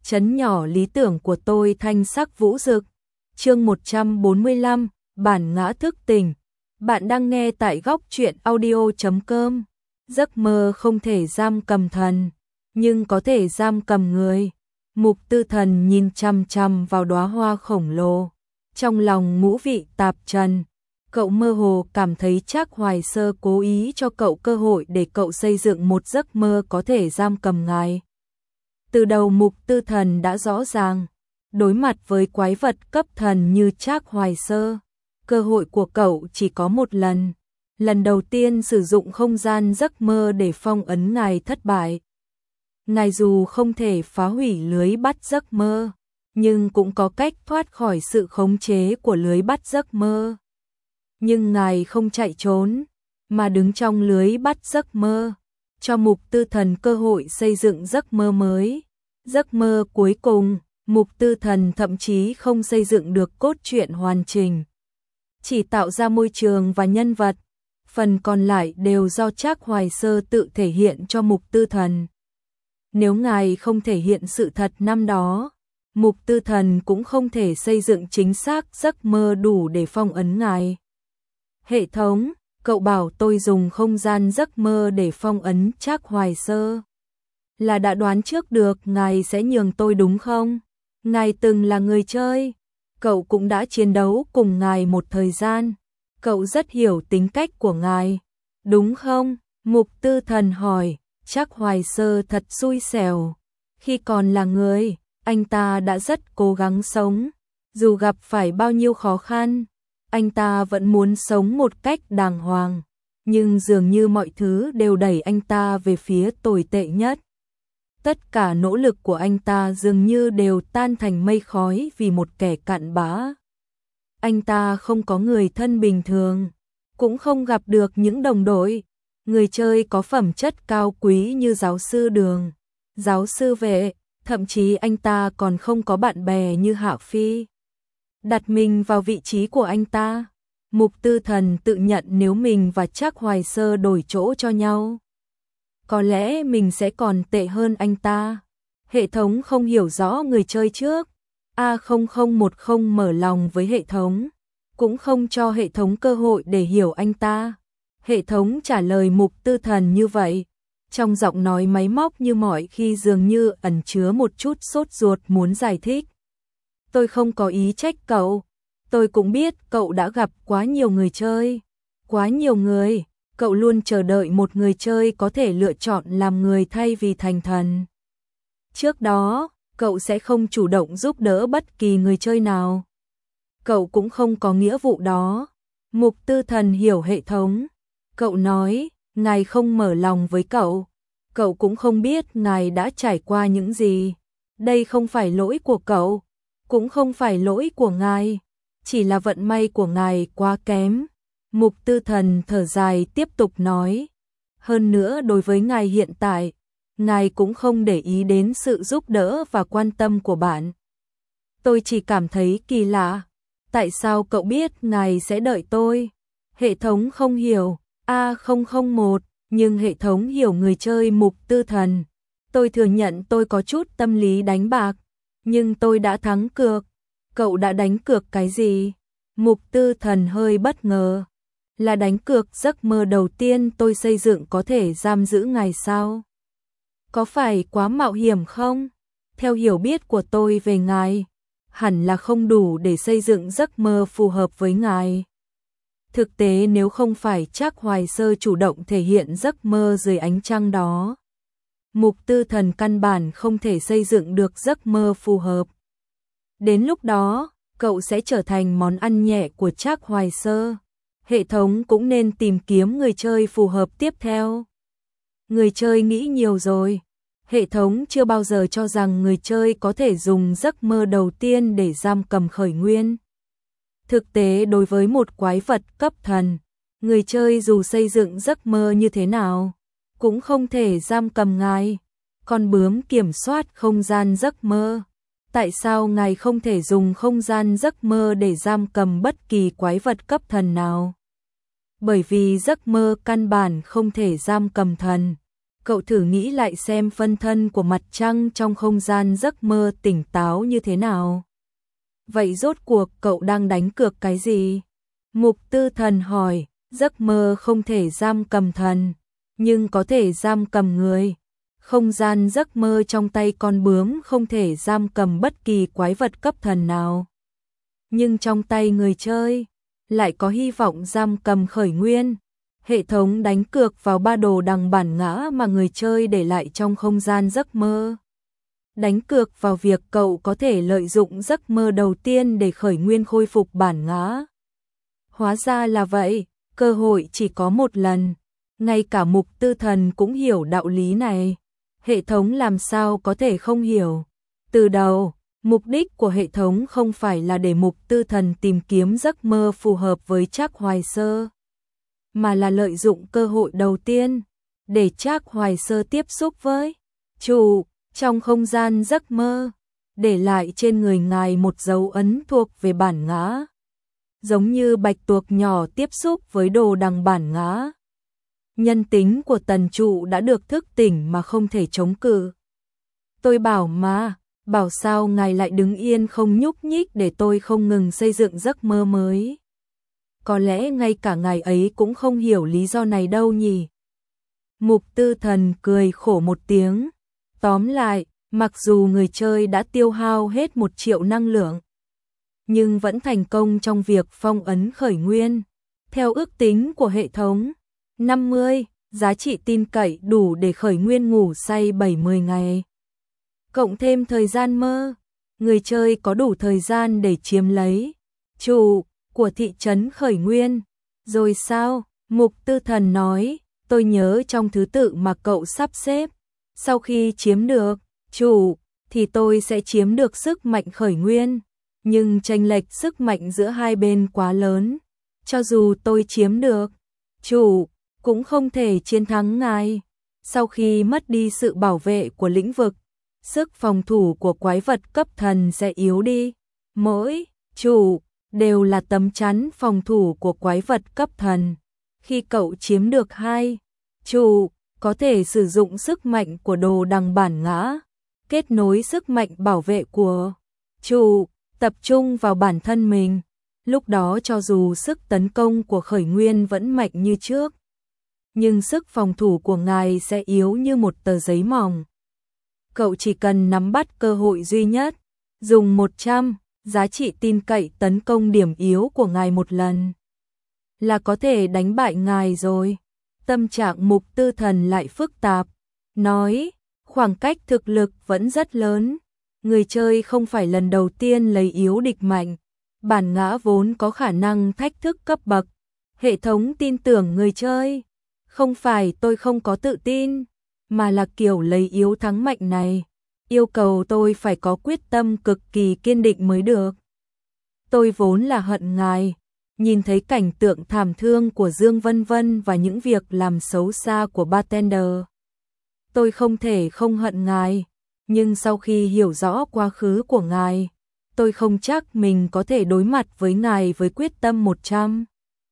Trấn nhỏ lý tưởng của tôi thanh sắc vũ rực. Chương 145, bản ngã thức tỉnh. Bạn đang nghe tại góc truyện audio.com. Giấc mơ không thể giam cầm thần, nhưng có thể giam cầm người. Mục Tư Thần nhìn chằm chằm vào đóa hoa khổng lồ, trong lòng ngũ vị tạp trần. Cậu mơ hồ cảm thấy Trác Hoài Sơ cố ý cho cậu cơ hội để cậu xây dựng một giấc mơ có thể giam cầm ngài. Từ đầu Mục Tư Thần đã rõ ràng, đối mặt với quái vật cấp thần như Trác Hoài Sơ, cơ hội của cậu chỉ có một lần. Lần đầu tiên sử dụng không gian giấc mơ để phong ấn ngài thất bại. Ngài dù không thể phá hủy lưới bắt giấc mơ, nhưng cũng có cách thoát khỏi sự khống chế của lưới bắt giấc mơ. Nhưng ngài không chạy trốn, mà đứng trong lưới bắt giấc mơ, cho Mục Tư Thần cơ hội xây dựng giấc mơ mới. Giấc mơ cuối cùng, Mục Tư Thần thậm chí không xây dựng được cốt truyện hoàn chỉnh, chỉ tạo ra môi trường và nhân vật, phần còn lại đều do Trác Hoài Sơ tự thể hiện cho Mục Tư Thần. Nếu ngài không thể hiện sự thật năm đó, Mục Tư Thần cũng không thể xây dựng chính xác giấc mơ đủ để phong ấn ngài. Hệ thống, cậu bảo tôi dùng không gian giấc mơ để phong ấn Trác Hoài Sơ. Là đã đoán trước được ngài sẽ nhường tôi đúng không? Ngài từng là người chơi, cậu cũng đã chiến đấu cùng ngài một thời gian, cậu rất hiểu tính cách của ngài, đúng không? Mục Tư Thần hỏi. Trác Hoài Sơ thật xui xẻo, khi còn là người, anh ta đã rất cố gắng sống, dù gặp phải bao nhiêu khó khăn, anh ta vẫn muốn sống một cách đàng hoàng, nhưng dường như mọi thứ đều đẩy anh ta về phía tồi tệ nhất. Tất cả nỗ lực của anh ta dường như đều tan thành mây khói vì một kẻ cặn bã. Anh ta không có người thân bình thường, cũng không gặp được những đồng đội, người chơi có phẩm chất cao quý như giáo sư Đường, giáo sư Vệ, thậm chí anh ta còn không có bạn bè như Hạ Phi. Đặt mình vào vị trí của anh ta, Mục Tư Thần tự nhận nếu mình và Trác Hoài Sơ đổi chỗ cho nhau, có lẽ mình sẽ còn tệ hơn anh ta. Hệ thống không hiểu rõ người chơi trước, A0010 mở lòng với hệ thống, cũng không cho hệ thống cơ hội để hiểu anh ta. Hệ thống trả lời Mục Tư Thần như vậy, trong giọng nói máy móc như mọi khi dường như ẩn chứa một chút sốt ruột muốn giải thích. Tôi không có ý trách cậu, tôi cũng biết cậu đã gặp quá nhiều người chơi, quá nhiều người, cậu luôn chờ đợi một người chơi có thể lựa chọn làm người thay vì thành thần. Trước đó, cậu sẽ không chủ động giúp đỡ bất kỳ người chơi nào. Cậu cũng không có nghĩa vụ đó. Mục Tư Thần hiểu hệ thống. Cậu nói, ngài không mở lòng với cậu. Cậu cũng không biết ngài đã trải qua những gì. Đây không phải lỗi của cậu, cũng không phải lỗi của ngài, chỉ là vận may của ngài quá kém. Mục Tư Thần thở dài tiếp tục nói. Hơn nữa đối với ngài hiện tại, ngài cũng không để ý đến sự giúp đỡ và quan tâm của bạn. Tôi chỉ cảm thấy kỳ lạ. Tại sao cậu biết ngài sẽ đợi tôi? Hệ thống không hiểu. A001, nhưng hệ thống hiểu người chơi Mục Tư Thần. Tôi thừa nhận tôi có chút tâm lý đánh bạc, nhưng tôi đã thắng cược. Cậu đã đánh cược cái gì? Mục Tư Thần hơi bất ngờ. Là đánh cược giấc mơ đầu tiên tôi xây dựng có thể giam giữ ngài sao? Có phải quá mạo hiểm không? Theo hiểu biết của tôi về ngài, hẳn là không đủ để xây dựng giấc mơ phù hợp với ngài. Thực tế nếu không phải Trác Hoài Sơ chủ động thể hiện giấc mơ dưới ánh trăng đó, Mục Tư Thần căn bản không thể xây dựng được giấc mơ phù hợp. Đến lúc đó, cậu sẽ trở thành món ăn nhẹ của Trác Hoài Sơ. Hệ thống cũng nên tìm kiếm người chơi phù hợp tiếp theo. Người chơi nghĩ nhiều rồi. Hệ thống chưa bao giờ cho rằng người chơi có thể dùng giấc mơ đầu tiên để giam cầm khởi nguyên. Thực tế đối với một quái vật cấp thần, người chơi dù xây dựng giấc mơ như thế nào, cũng không thể giam cầm ngài. Con bướm kiểm soát không gian giấc mơ. Tại sao ngài không thể dùng không gian giấc mơ để giam cầm bất kỳ quái vật cấp thần nào? Bởi vì giấc mơ căn bản không thể giam cầm thần. Cậu thử nghĩ lại xem phân thân của mặt trăng trong không gian giấc mơ tỉnh táo như thế nào. Vậy rốt cuộc cậu đang đánh cược cái gì? Mục Tư Thần hỏi, giấc mơ không thể giam cầm thần, nhưng có thể giam cầm người. Không gian giấc mơ trong tay con bướm không thể giam cầm bất kỳ quái vật cấp thần nào. Nhưng trong tay người chơi, lại có hy vọng giam cầm khởi nguyên. Hệ thống đánh cược vào ba đồ đằng bản ngã mà người chơi để lại trong không gian giấc mơ. Đánh cược vào việc cậu có thể lợi dụng giấc mơ đầu tiên để khởi nguyên khôi phục bản ngã. Hóa ra là vậy, cơ hội chỉ có một lần. Ngay cả Mục Tư Thần cũng hiểu đạo lý này. Hệ thống làm sao có thể không hiểu. Từ đầu, mục đích của hệ thống không phải là để Mục Tư Thần tìm kiếm giấc mơ phù hợp với Trác Hoài Sơ, mà là lợi dụng cơ hội đầu tiên để Trác Hoài Sơ tiếp xúc với chủ trong không gian giấc mơ, để lại trên người ngài một dấu ấn thuộc về bản ngã, giống như bạch tuộc nhỏ tiếp xúc với đồ đằng bản ngã. Nhân tính của Tần Trụ đã được thức tỉnh mà không thể chống cự. Tôi bảo mà, bảo sao ngài lại đứng yên không nhúc nhích để tôi không ngừng xây dựng giấc mơ mới. Có lẽ ngay cả ngài ấy cũng không hiểu lý do này đâu nhỉ. Mục Tư Thần cười khổ một tiếng. Tóm lại, mặc dù người chơi đã tiêu hao hết 1 triệu năng lượng, nhưng vẫn thành công trong việc phong ấn khởi nguyên. Theo ước tính của hệ thống, 50, giá trị tin cậy đủ để khởi nguyên ngủ say 70 ngày. Cộng thêm thời gian mơ, người chơi có đủ thời gian để chiếm lấy chủ của thị trấn khởi nguyên. Rồi sao? Mục Tư Thần nói, tôi nhớ trong thứ tự mà cậu sắp xếp, sau khi chiếm được chủ thì tôi sẽ chiếm được sức mạnh khởi nguyên, nhưng chênh lệch sức mạnh giữa hai bên quá lớn. Cho dù tôi chiếm được chủ, cũng không thể chiến thắng ngài. Sau khi mất đi sự bảo vệ của lĩnh vực, sức phòng thủ của quái vật cấp thần sẽ yếu đi. Mỗi chủ đều là tấm chắn phòng thủ của quái vật cấp thần. Khi cậu chiếm được 2 chủ, có thể sử dụng sức mạnh của đồ đằng bản ngã, kết nối sức mạnh bảo vệ của chủ, tập trung vào bản thân mình. Lúc đó cho dù sức tấn công của khởi nguyên vẫn mạnh như trước, nhưng sức phòng thủ của ngài sẽ yếu như một tờ giấy mỏng. Cậu chỉ cần nắm bắt cơ hội duy nhất, dùng 100 giá trị tin cậy tấn công điểm yếu của ngài một lần, là có thể đánh bại ngài rồi. Tâm trạng Mục Tư Thần lại phức tạp, nói, khoảng cách thực lực vẫn rất lớn. Người chơi không phải lần đầu tiên lấy yếu địch mạnh, bản ngã vốn có khả năng thách thức cấp bậc. Hệ thống tin tưởng người chơi. Không phải tôi không có tự tin, mà là kiểu lấy yếu thắng mạnh này yêu cầu tôi phải có quyết tâm cực kỳ kiên định mới được. Tôi vốn là hận ngài, nhìn thấy cảnh tượng thảm thương của Dương Vân Vân và những việc làm xấu xa của bartender. Tôi không thể không hận ngài, nhưng sau khi hiểu rõ quá khứ của ngài, tôi không chắc mình có thể đối mặt với ngài với quyết tâm 100.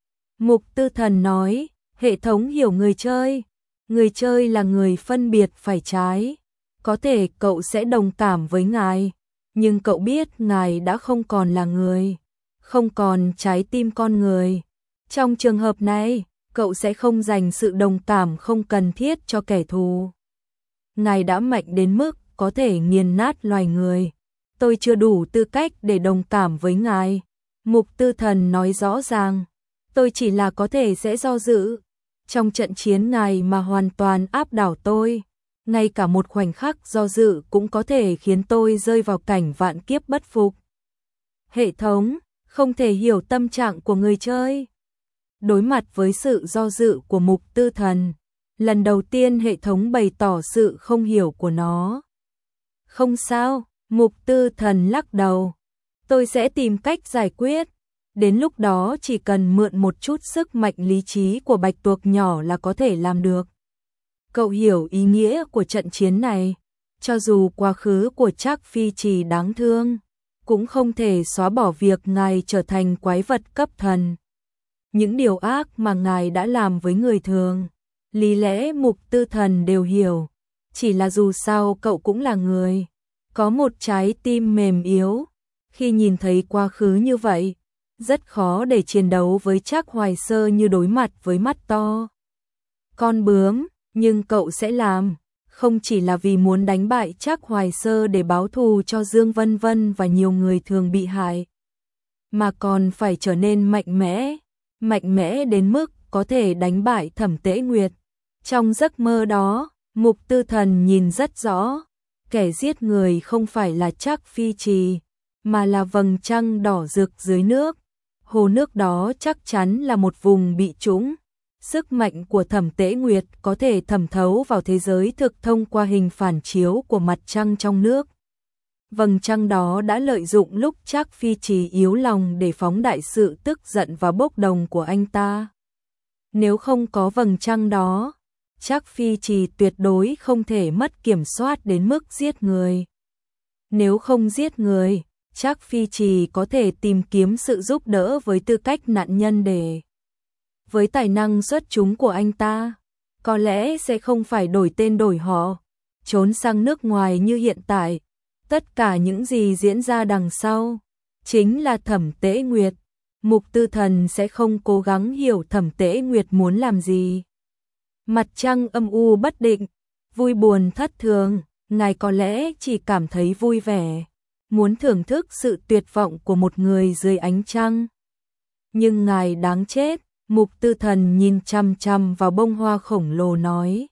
Mục Tư Thần nói, hệ thống hiểu người chơi là người phân biệt phải trái. Có thể cậu sẽ đồng cảm với ngài, nhưng cậu biết ngài đã không còn là người, không còn trái tim con người. Trong trường hợp này, cậu sẽ không dành sự đồng cảm không cần thiết cho kẻ thù. Ngài đã mạnh đến mức có thể nghiền nát loài người. Tôi chưa đủ tư cách để đồng cảm với ngài. Mục Tư Thần nói rõ ràng, tôi chỉ là có thể sẽ do dự. Trong trận chiến ngài mà hoàn toàn áp đảo tôi, ngay cả một khoảnh khắc do dự cũng có thể khiến tôi rơi vào cảnh vạn kiếp bất phục. Hệ thống không thể hiểu tâm trạng của người chơi. Đối mặt với sự do dự của Mục Tư Thần, lần đầu tiên hệ thống bày tỏ sự không hiểu của nó. Không sao, Mục Tư Thần lắc đầu. Tôi sẽ tìm cách giải quyết. Đến lúc đó chỉ cần mượn một chút sức mạnh lý trí của bạch tuộc nhỏ là có thể làm được. Cậu hiểu ý nghĩa của trận chiến này. Cho dù quá khứ của Trác Phi Trì đáng thương, cũng không thể xóa bỏ việc ngài trở thành quái vật cấp thần. Những điều ác mà ngài đã làm với người thường, lý lẽ Mục Tư Thần đều hiểu, chỉ là dù sao cậu cũng là người, có một trái tim mềm yếu, khi nhìn thấy quá khứ như vậy, rất khó để chiến đấu với Trác Hoài Sơ như đối mặt với mắt to con bướm, nhưng cậu sẽ làm, không chỉ là vì muốn đánh bại Trác Hoài Sơ để báo thù cho Dương Vân Vân và nhiều người thường bị hại, mà còn phải trở nên mạnh mẽ đến mức có thể đánh bại Thẩm Tế Nguyệt. Trong giấc mơ đó, Mục Tư Thần nhìn rất rõ, kẻ giết người không phải là Trác Phi Trì, mà là vầng trăng đỏ rực dưới nước. Hồ nước đó chắc chắn là một vùng bị trũng. Sức mạnh của Thẩm Tế Nguyệt có thể thẩm thấu vào thế giới thực thông qua hình phản chiếu của mặt trăng trong nước. Vầng trăng đó đã lợi dụng lúc Trác Phi Trì yếu lòng để phóng đại sự tức giận và bốc đồng của anh ta. Nếu không có vầng trăng đó, Trác Phi Trì tuyệt đối không thể mất kiểm soát đến mức giết người. Nếu không giết người, Trác Phi Trì có thể tìm kiếm sự giúp đỡ với tư cách nạn nhân để. Với tài năng xuất chúng của anh ta, có lẽ sẽ không phải đổi tên đổi họ, trốn sang nước ngoài như hiện tại. Tất cả những gì diễn ra đằng sau, chính là Thẩm Tế Nguyệt. Mục Tư Thần sẽ không cố gắng hiểu Thẩm Tế Nguyệt muốn làm gì. Mặt trăng âm u bất định, vui buồn thất thường, ngài có lẽ chỉ cảm thấy vui vẻ, muốn thưởng thức sự tuyệt vọng của một người dưới ánh trăng. Nhưng ngài đáng chết, Mục Tư Thần nhìn chằm chằm vào bông hoa khổng lồ nói.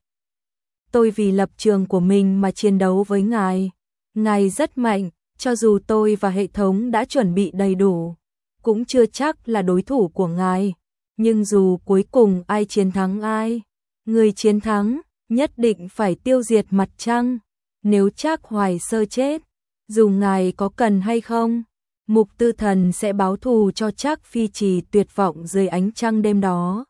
Tôi vì lập trường của mình mà chiến đấu với ngài. Ngài rất mạnh, cho dù tôi và hệ thống đã chuẩn bị đầy đủ, cũng chưa chắc là đối thủ của ngài. Nhưng dù cuối cùng ai chiến thắng ai, người chiến thắng nhất định phải tiêu diệt mặt trăng. Nếu Trác Hoài Sơ chết, dù ngài có cần hay không, Mục Tư Thần sẽ báo thù cho Trác Phi Trì tuyệt vọng dưới ánh trăng đêm đó.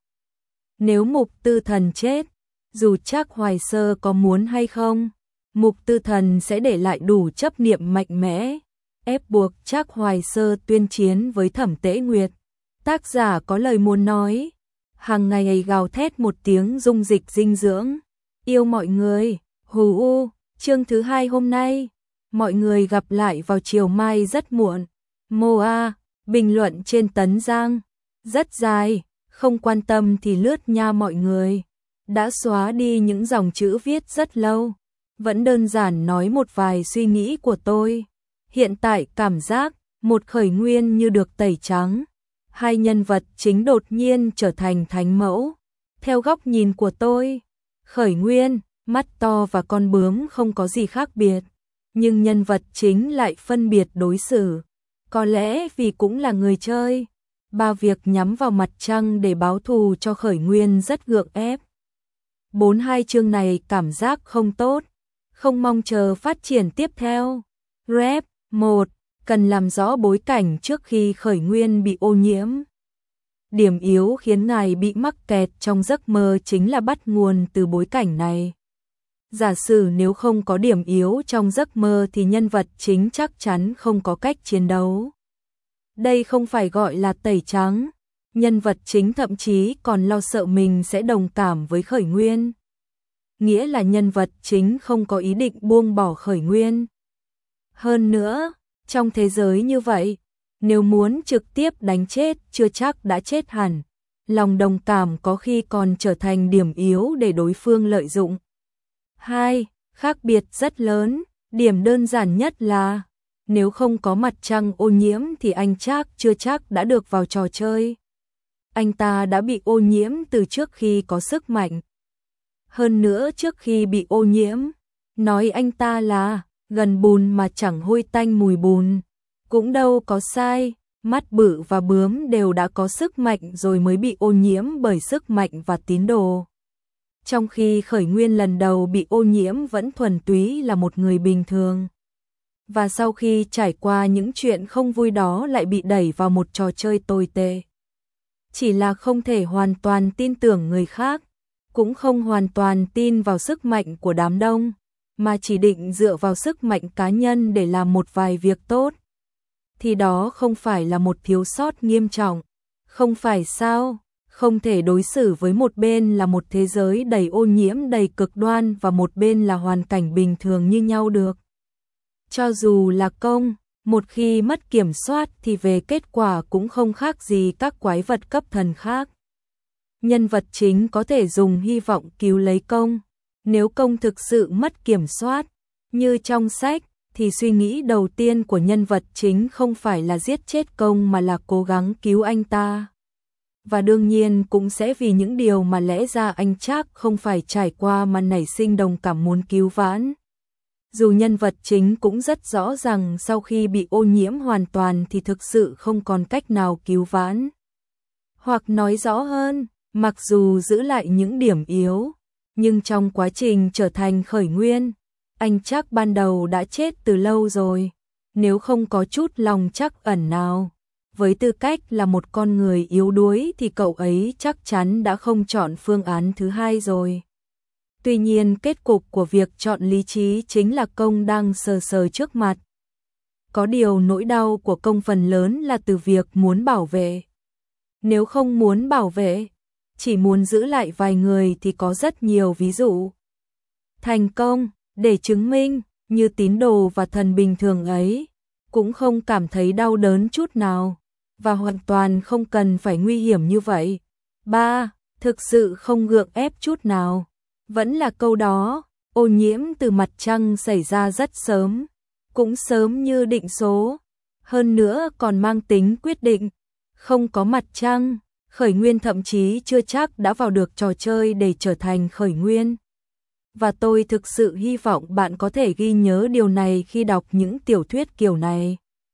Nếu Mục Tư Thần chết, dù Trác Hoài Sơ có muốn hay không, Mục Tư Thần sẽ để lại đủ chấp niệm mạnh mẽ, ép buộc Trác Hoài Sơ tuyên chiến với Thẩm Tế Nguyệt. Tác giả có lời muốn nói, hàng ngày gào thét một tiếng dung dịch dinh dưỡng. Yêu mọi người, hù u, chương thứ 2 hôm nay. Mọi người gặp lại vào chiều mai rất muộn. Moa, bình luận trên Tấn Giang. Rất dài, không quan tâm thì lướt nha mọi người. Đã xóa đi những dòng chữ viết rất lâu. Vẫn đơn giản nói một vài suy nghĩ của tôi. Hiện tại cảm giác, một khởi nguyên như được tẩy trắng. Hai nhân vật chính đột nhiên trở thành thánh mẫu. Theo góc nhìn của tôi, khởi nguyên, mắt to và con bướm không có gì khác biệt. Nhưng nhân vật chính lại phân biệt đối xử. Có lẽ vì cũng là người chơi. Ba việc nhắm vào mặt trăng để báo thù cho khởi nguyên rất gượng ép. 42 chương này cảm giác không tốt. Không mong chờ phát triển tiếp theo. Rep 1. Cần làm rõ bối cảnh trước khi khởi nguyên bị ô nhiễm. Điểm yếu khiến ngài bị mắc kẹt trong giấc mơ chính là bắt nguồn từ bối cảnh này. Giả sử nếu không có điểm yếu trong giấc mơ thì nhân vật chính chắc chắn không có cách chiến đấu. Đây không phải gọi là tẩy trắng. Nhân vật chính thậm chí còn lo sợ mình sẽ đồng cảm với khởi nguyên. Nghĩa là nhân vật chính không có ý định buông bỏ khởi nguyên. Hơn nữa, trong thế giới như vậy, nếu muốn trực tiếp đánh chết chưa chắc đã chết hẳn. Lòng đồng cảm có khi còn trở thành điểm yếu để đối phương lợi dụng. 2. Khác biệt rất lớn. Điểm đơn giản nhất là nếu không có mặt trăng ô nhiễm thì anh Trác chưa chắc đã được vào trò chơi. Anh ta đã bị ô nhiễm từ trước khi có sức mạnh. Hơn nữa trước khi bị ô nhiễm, nói anh ta là gần bùn mà chẳng hôi tanh mùi bùn, cũng đâu có sai. Mắt bự và bướm đều đã có sức mạnh rồi mới bị ô nhiễm bởi sức mạnh và tín đồ. Trong khi khởi nguyên lần đầu bị ô nhiễm vẫn thuần túy là một người bình thường. Và sau khi trải qua những chuyện không vui đó lại bị đẩy vào một trò chơi tồi tệ. Chỉ là không thể hoàn toàn tin tưởng người khác, cũng không hoàn toàn tin vào sức mạnh của đám đông, mà chỉ định dựa vào sức mạnh cá nhân để làm một vài việc tốt. Thì đó không phải là một thiếu sót nghiêm trọng, không phải sao? Không thể đối xử với một bên là một thế giới đầy ô nhiễm đầy cực đoan và một bên là hoàn cảnh bình thường như nhau được. Cho dù là công, một khi mất kiểm soát thì về kết quả cũng không khác gì các quái vật cấp thần khác. Nhân vật chính có thể dùng hy vọng cứu lấy công. Nếu công thực sự mất kiểm soát, như trong sách, thì suy nghĩ đầu tiên của nhân vật chính không phải là giết chết công mà là cố gắng cứu anh ta. Và đương nhiên cũng sẽ vì những điều mà lẽ ra anh chắc không phải trải qua mà nảy sinh đồng cảm muốn cứu vãn. Dù nhân vật chính cũng rất rõ rằng sau khi bị ô nhiễm hoàn toàn thì thực sự không còn cách nào cứu vãn. Hoặc nói rõ hơn, mặc dù giữ lại những điểm yếu, nhưng trong quá trình trở thành khởi nguyên, anh chắc ban đầu đã chết từ lâu rồi, nếu không có chút lòng trắc ẩn nào. Với tư cách là một con người yếu đuối thì cậu ấy chắc chắn đã không chọn phương án thứ hai rồi. Tuy nhiên kết cục của việc chọn lý trí chính là công đang sờ sờ trước mặt. Có điều nỗi đau của công phần lớn là từ việc muốn bảo vệ. Nếu không muốn bảo vệ, chỉ muốn giữ lại vài người thì có rất nhiều ví dụ. Thành công, để chứng minh, như tín đồ và thần bình thường ấy, cũng không cảm thấy đau đớn chút nào, và hoàn toàn không cần phải nguy hiểm như vậy. 3. Thực sự không gượng ép chút nào. Vẫn là câu đó, ô nhiễm từ mặt trăng xảy ra rất sớm, cũng sớm như định số, hơn nữa còn mang tính quyết định. Không có mặt trăng, khởi nguyên thậm chí chưa chắc đã vào được trò chơi để trở thành khởi nguyên. Và tôi thực sự hy vọng bạn có thể ghi nhớ điều này khi đọc những tiểu thuyết kiểu này.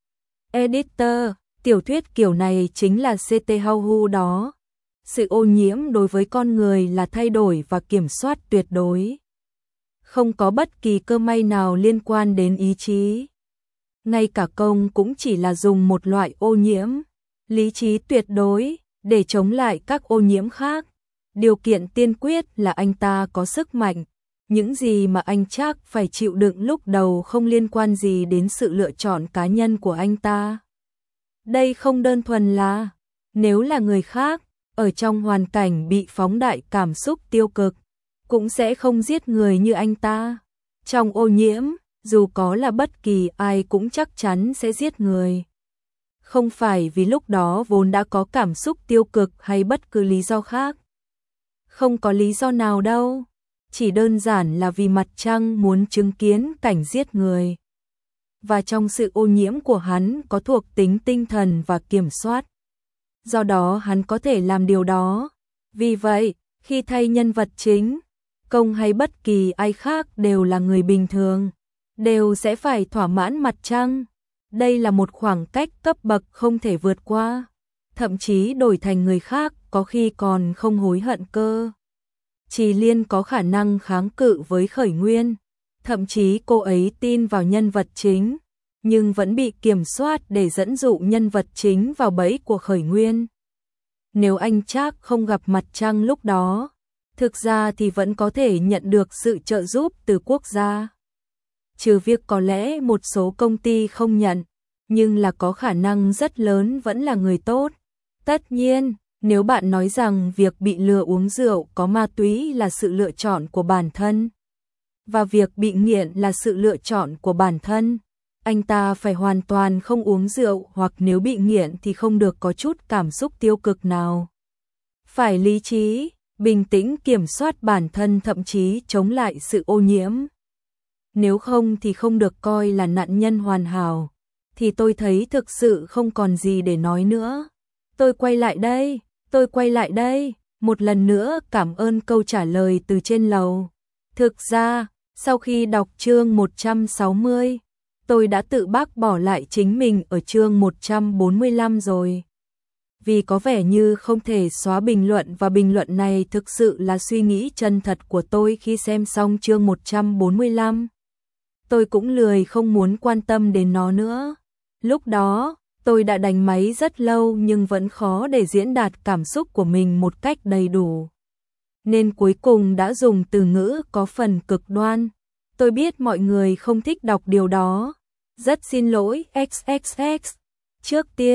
Editor, tiểu thuyết kiểu này chính là CT Hauhu đó. Sự ô nhiễm đối với con người là thay đổi và kiểm soát tuyệt đối. Không có bất kỳ cơ may nào liên quan đến ý chí. Ngay cả công cũng chỉ là dùng một loại ô nhiễm, lý trí tuyệt đối, để chống lại các ô nhiễm khác. Điều kiện tiên quyết là anh ta có sức mạnh. Những gì mà anh chắc phải chịu đựng lúc đầu không liên quan gì đến sự lựa chọn cá nhân của anh ta. Đây không đơn thuần là, nếu là người khác, ở trong hoàn cảnh bị phóng đại cảm xúc tiêu cực, cũng sẽ không giết người như anh ta. Trong ô nhiễm, dù có là bất kỳ ai cũng chắc chắn sẽ giết người. Không phải vì lúc đó vốn đã có cảm xúc tiêu cực hay bất cứ lý do khác. Không có lý do nào đâu. Chỉ đơn giản là vì mặt trăng muốn chứng kiến cảnh giết người. Và trong sự ô nhiễm của hắn có thuộc tính tinh thần và kiểm soát. Do đó hắn có thể làm điều đó. Vì vậy, khi thay nhân vật chính, công hay bất kỳ ai khác đều là người bình thường, đều sẽ phải thỏa mãn mặt trăng. Đây là một khoảng cách cấp bậc không thể vượt qua. Thậm chí đổi thành người khác có khi còn không hối hận cơ. Trì Liên có khả năng kháng cự với khởi nguyên. Thậm chí cô ấy tin vào nhân vật chính, nhưng vẫn bị kiểm soát để dẫn dụ nhân vật chính vào bẫy của khởi nguyên. Nếu anh chắc không gặp mặt trăng lúc đó, thực ra thì vẫn có thể nhận được sự trợ giúp từ quốc gia. Trừ việc có lẽ một số công ty không nhận, nhưng là có khả năng rất lớn vẫn là người tốt. Tất nhiên, nếu bạn nói rằng việc bị lừa uống rượu có ma túy là sự lựa chọn của bản thân, và việc bị nghiện là sự lựa chọn của bản thân, anh ta phải hoàn toàn không uống rượu, hoặc nếu bị nghiện thì không được có chút cảm xúc tiêu cực nào. Phải lý trí, bình tĩnh kiểm soát bản thân, thậm chí chống lại sự ô nhiễm. Nếu không thì không được coi là nạn nhân hoàn hảo, thì tôi thấy thực sự không còn gì để nói nữa. Tôi quay lại đây, một lần nữa cảm ơn câu trả lời từ trên lầu. Thực ra, sau khi đọc chương 160, tôi đã tự bác bỏ lại chính mình ở chương 145 rồi. Vì có vẻ như không thể xóa bình luận, và bình luận này thực sự là suy nghĩ chân thật của tôi khi xem xong chương 145. Tôi cũng lười không muốn quan tâm đến nó nữa. Lúc đó, tôi đã đánh máy rất lâu nhưng vẫn khó để diễn đạt cảm xúc của mình một cách đầy đủ. Nên cuối cùng đã dùng từ ngữ có phần cực đoan. Tôi biết mọi người không thích đọc điều đó. Rất xin lỗi XXX. Trước tiên,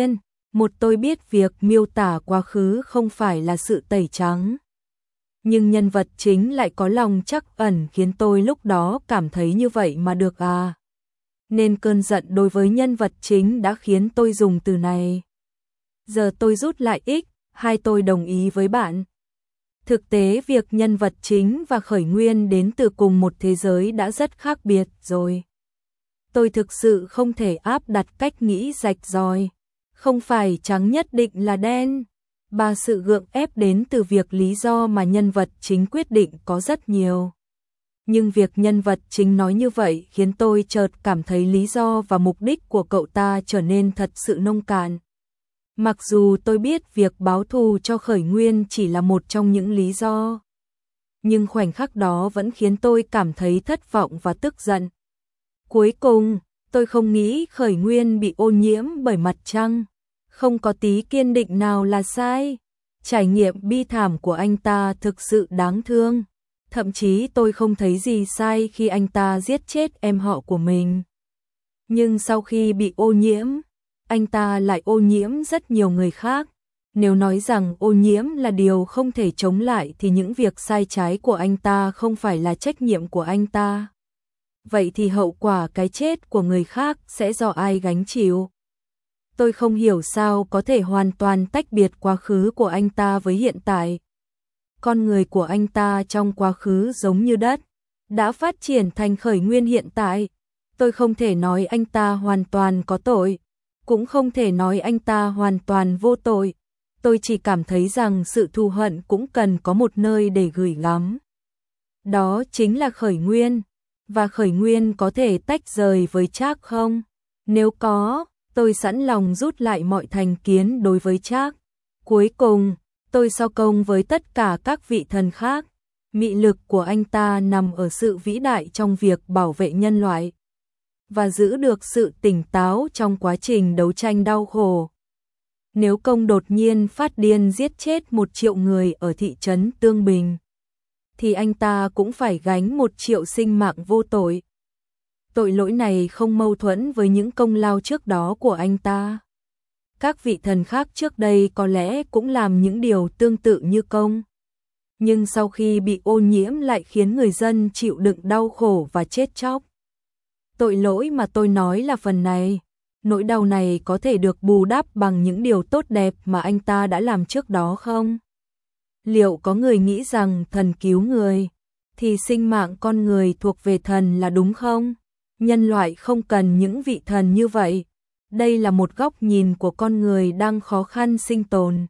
Một tôi biết việc miêu tả quá khứ không phải là sự tẩy trắng. Nhưng nhân vật chính lại có lòng trắc ẩn khiến tôi lúc đó cảm thấy như vậy mà được à. Nên cơn giận đối với nhân vật chính đã khiến tôi dùng từ này. Giờ tôi rút lại hai tôi đồng ý với bạn. Thực tế việc nhân vật chính và khởi nguyên đến từ cùng một thế giới đã rất khác biệt rồi. Tôi thực sự không thể áp đặt cách nghĩ rạch ròi. Không phải trắng nhất định là đen. Sự gượng ép đến từ việc lý do mà nhân vật chính quyết định có rất nhiều. Nhưng việc nhân vật chính nói như vậy khiến tôi chợt cảm thấy lý do và mục đích của cậu ta trở nên thật sự nông cạn. Mặc dù tôi biết việc báo thù cho khởi nguyên chỉ là một trong những lý do, nhưng khoảnh khắc đó vẫn khiến tôi cảm thấy thất vọng và tức giận. Cuối cùng, tôi không nghĩ khởi nguyên bị ô nhiễm bởi mặt trăng. Không có tí kiên định nào là sai. Trải nghiệm bi thảm của anh ta thực sự đáng thương. Thậm chí tôi không thấy gì sai khi anh ta giết chết em họ của mình. Nhưng sau khi bị ô nhiễm, anh ta lại ô nhiễm rất nhiều người khác. Nếu nói rằng ô nhiễm là điều không thể chống lại thì những việc sai trái của anh ta không phải là trách nhiệm của anh ta. Vậy thì hậu quả cái chết của người khác sẽ do ai gánh chịu? Tôi không hiểu sao có thể hoàn toàn tách biệt quá khứ của anh ta với hiện tại. Con người của anh ta trong quá khứ giống như đất, đã phát triển thành khởi nguyên hiện tại. Tôi không thể nói anh ta hoàn toàn có tội, cũng không thể nói anh ta hoàn toàn vô tội. Tôi chỉ cảm thấy rằng sự thù hận cũng cần có một nơi để gửi gắm. Đó chính là khởi nguyên. Và khởi nguyên có thể tách rời với Trác không? Nếu có, tôi sẵn lòng rút lại mọi thành kiến đối với Trác. Cuối cùng, tôi so công với tất cả các vị thần khác. Mị lực của anh ta nằm ở sự vĩ đại trong việc bảo vệ nhân loại và giữ được sự tỉnh táo trong quá trình đấu tranh đau khổ. Nếu công đột nhiên phát điên giết chết 1 triệu người ở thị trấn Tương Bình, thì anh ta cũng phải gánh 1 triệu sinh mạng vô tội. Tội lỗi này không mâu thuẫn với những công lao trước đó của anh ta. Các vị thần khác trước đây có lẽ cũng làm những điều tương tự như công. Nhưng sau khi bị ô nhiễm lại khiến người dân chịu đựng đau khổ và chết chóc. Tội lỗi mà tôi nói là phần này. Nỗi đau này có thể được bù đắp bằng những điều tốt đẹp mà anh ta đã làm trước đó không? Liệu có người nghĩ rằng thần cứu người, thì sinh mạng con người thuộc về thần là đúng không? Nhân loại không cần những vị thần như vậy. Đây là một góc nhìn của con người đang khó khăn sinh tồn.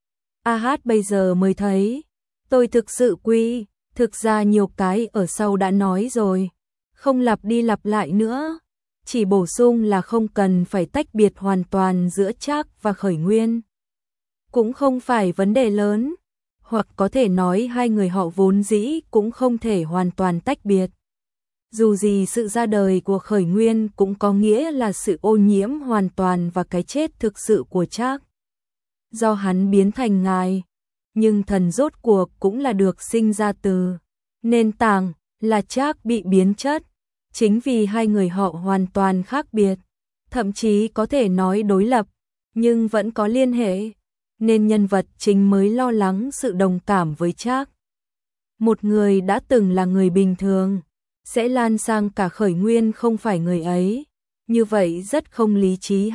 Bây giờ mới thấy, tôi thực sự thực ra nhiều cái ở sau đã nói rồi. Không lặp đi lặp lại nữa. Chỉ bổ sung là không cần phải tách biệt hoàn toàn giữa Trác và khởi nguyên. Cũng không phải vấn đề lớn. Hoặc có thể nói hai người họ vốn dĩ cũng không thể hoàn toàn tách biệt. Dù gì sự ra đời của khởi nguyên cũng có nghĩa là sự ô nhiễm hoàn toàn và cái chết thực sự của Trác. Do hắn biến thành ngài, nhưng thần rốt cuộc cũng là được sinh ra từ nền tảng là Trác bị biến chất. Chính vì hai người họ hoàn toàn khác biệt, thậm chí có thể nói đối lập, nhưng vẫn có liên hệ, nên nhân vật chính mới lo lắng sự đồng cảm với Trác. Một người đã từng là người bình thường, sẽ lan sang cả khởi nguyên không phải người ấy. Như vậy rất không lý trí.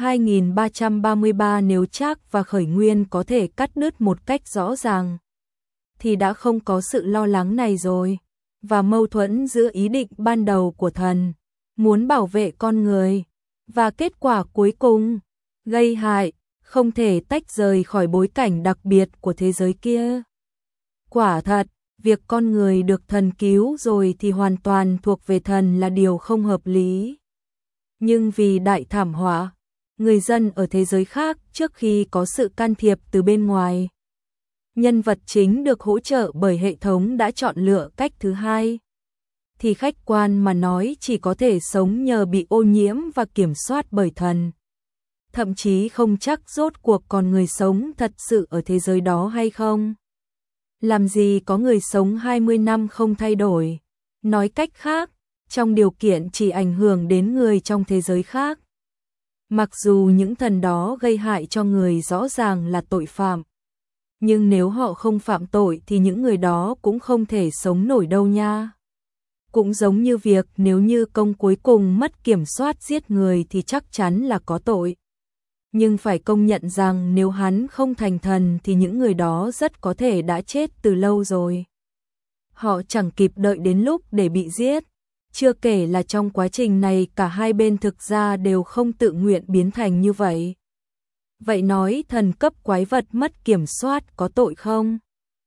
2333 nếu Trác và khởi nguyên có thể cắt đứt một cách rõ ràng, thì đã không có sự lo lắng này rồi. Và mâu thuẫn giữa ý định ban đầu của thần, muốn bảo vệ con người, và kết quả cuối cùng, gây hại, không thể tách rời khỏi bối cảnh đặc biệt của thế giới kia. Quả thật, việc con người được thần cứu rồi thì hoàn toàn thuộc về thần là điều không hợp lý. Nhưng vì đại thảm họa, người dân ở thế giới khác trước khi có sự can thiệp từ bên ngoài, nhân vật chính được hỗ trợ bởi hệ thống đã chọn lựa cách thứ hai, thì khách quan mà nói chỉ có thể sống nhờ bị ô nhiễm và kiểm soát bởi thần. Thậm chí không chắc rốt cuộc còn người sống thật sự ở thế giới đó hay không. Làm gì có người sống 20 năm không thay đổi. Nói cách khác, trong điều kiện chỉ ảnh hưởng đến người trong thế giới khác, Mặc dù những thần đó gây hại cho người rõ ràng là tội phạm, nhưng nếu họ không phạm tội thì những người đó cũng không thể sống nổi đâu nha. Cũng giống như việc nếu như công cuối cùng mất kiểm soát giết người thì chắc chắn là có tội. Nhưng phải công nhận rằng nếu hắn không thành thần thì những người đó rất có thể đã chết từ lâu rồi. Họ chẳng kịp đợi đến lúc để bị giết. Chưa kể là trong quá trình này cả hai bên thực ra đều không tự nguyện biến thành như vậy. Vậy nói thần cấp quái vật mất kiểm soát có tội không?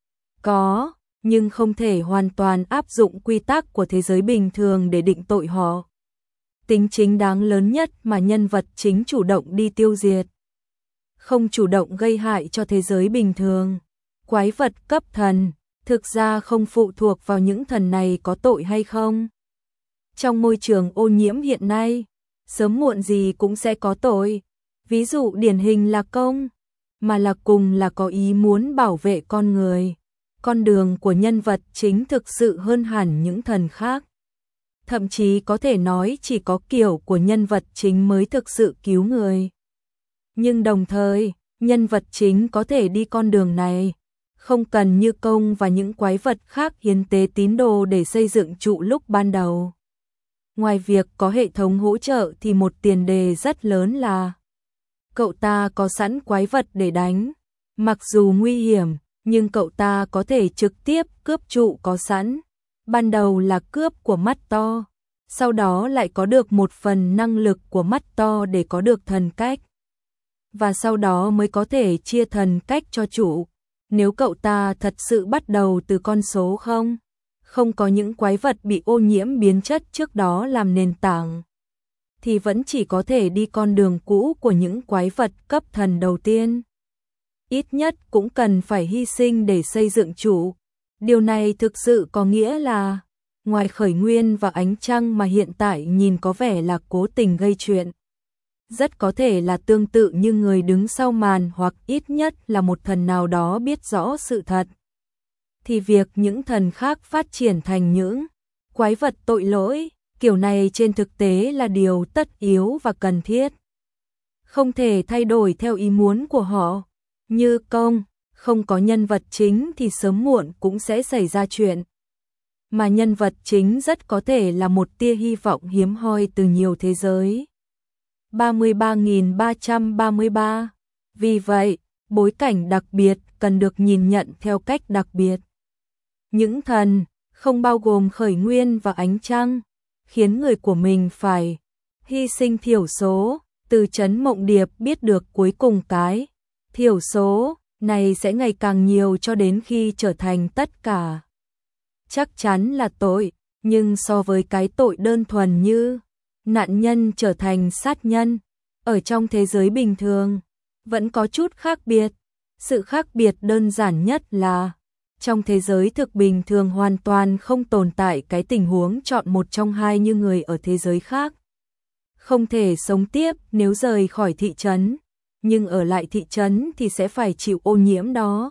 Có, nhưng không thể hoàn toàn áp dụng quy tắc của thế giới bình thường để định tội họ. Tính chính đáng lớn nhất mà nhân vật chính chủ động đi tiêu diệt, không chủ động gây hại cho thế giới bình thường. Quái vật cấp thần, thực ra không phụ thuộc vào những thần này có tội hay không. Trong môi trường ô nhiễm hiện nay, sớm muộn gì cũng sẽ có tội. Ví dụ điển hình là công, mà là cùng là có ý muốn bảo vệ con người. Con đường của nhân vật chính thực sự hơn hẳn những thần khác. Thậm chí có thể nói chỉ có kiểu của nhân vật chính mới thực sự cứu người. Nhưng đồng thời, nhân vật chính có thể đi con đường này, không cần như công và những quái vật khác hiến tế tín đồ để xây dựng trụ lúc ban đầu. Ngoài việc có hệ thống hỗ trợ thì một tiền đề rất lớn là cậu ta có sẵn quái vật để đánh. Mặc dù nguy hiểm, nhưng cậu ta có thể trực tiếp cướp trụ có sẵn. Ban đầu là cướp của mắt to, sau đó lại có được một phần năng lực của mắt to để có được thần cách. Và sau đó mới có thể chia thần cách cho chủ. Nếu cậu ta thật sự bắt đầu từ con số không có những quái vật bị ô nhiễm biến chất trước đó làm nền tảng, thì vẫn chỉ có thể đi con đường cũ của những quái vật cấp thần đầu tiên. Ít nhất cũng cần phải hy sinh để xây dựng trụ. Điều này thực sự có nghĩa là, ngoài khởi nguyên và ánh trăng mà hiện tại nhìn có vẻ là cố tình gây chuyện, rất có thể là tương tự như người đứng sau màn hoặc ít nhất là một thần nào đó biết rõ sự thật. Thì việc những thần khác phát triển thành những quái vật tội lỗi, kiểu này trên thực tế là điều tất yếu và cần thiết. Không thể thay đổi theo ý muốn của họ. Như công, không có nhân vật chính thì sớm muộn cũng sẽ xảy ra chuyện. Mà nhân vật chính rất có thể là một tia hy vọng hiếm hoi từ nhiều thế giới. 33.333. Vì vậy, bối cảnh đặc biệt cần được nhìn nhận theo cách đặc biệt. Những thần, không bao gồm khởi nguyên và ánh trăng, khiến người của mình phải hy sinh thiểu số. Từ Trấn Mộng Điệp biết được cuối cùng cái thiểu số này sẽ ngày càng nhiều cho đến khi trở thành tất cả. Chắc chắn là tội, nhưng so với cái tội đơn thuần như nạn nhân trở thành sát nhân, ở trong thế giới bình thường, vẫn có chút khác biệt. Sự khác biệt đơn giản nhất là, trong thế giới thực bình thường hoàn toàn không tồn tại cái tình huống chọn một trong hai như người ở thế giới khác. Không thể sống tiếp nếu rời khỏi thị trấn, nhưng ở lại thị trấn thì sẽ phải chịu ô nhiễm đó.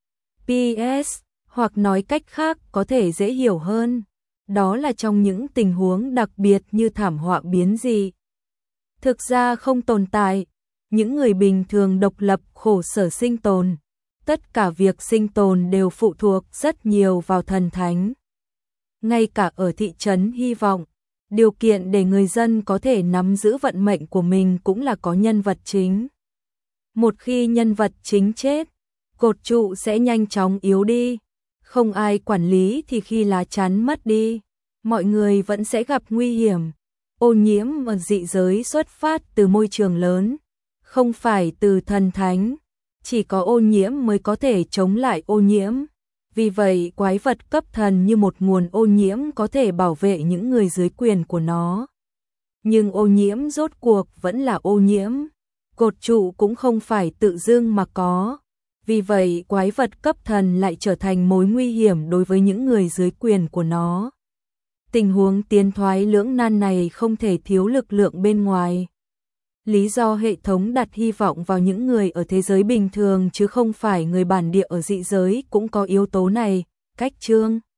PS, hoặc nói cách khác có thể dễ hiểu hơn, đó là trong những tình huống đặc biệt như thảm họa biến dị. Thực ra không tồn tại, những người bình thường độc lập khổ sở sinh tồn. Tất cả việc sinh tồn đều phụ thuộc rất nhiều vào thần thánh. Ngay cả ở thị trấn hy vọng, điều kiện để người dân có thể nắm giữ vận mệnh của mình cũng là có nhân vật chính. Một khi nhân vật chính chết, cột trụ sẽ nhanh chóng yếu đi. Không ai quản lý thì khi lá chắn mất đi, mọi người vẫn sẽ gặp nguy hiểm. Ô nhiễm ở dị giới xuất phát từ môi trường lớn, không phải từ thần thánh. Chỉ có ô nhiễm mới có thể chống lại ô nhiễm. Vì vậy quái vật cấp thần như một nguồn ô nhiễm có thể bảo vệ những người dưới quyền của nó. Nhưng ô nhiễm rốt cuộc vẫn là ô nhiễm. Cột trụ cũng không phải tự dưng mà có. Vì vậy quái vật cấp thần lại trở thành mối nguy hiểm đối với những người dưới quyền của nó. Tình huống tiến thoái lưỡng nan này không thể thiếu lực lượng bên ngoài. Lý do hệ thống đặt hy vọng vào những người ở thế giới bình thường chứ không phải người bản địa ở dị giới cũng có yếu tố này. Cách chương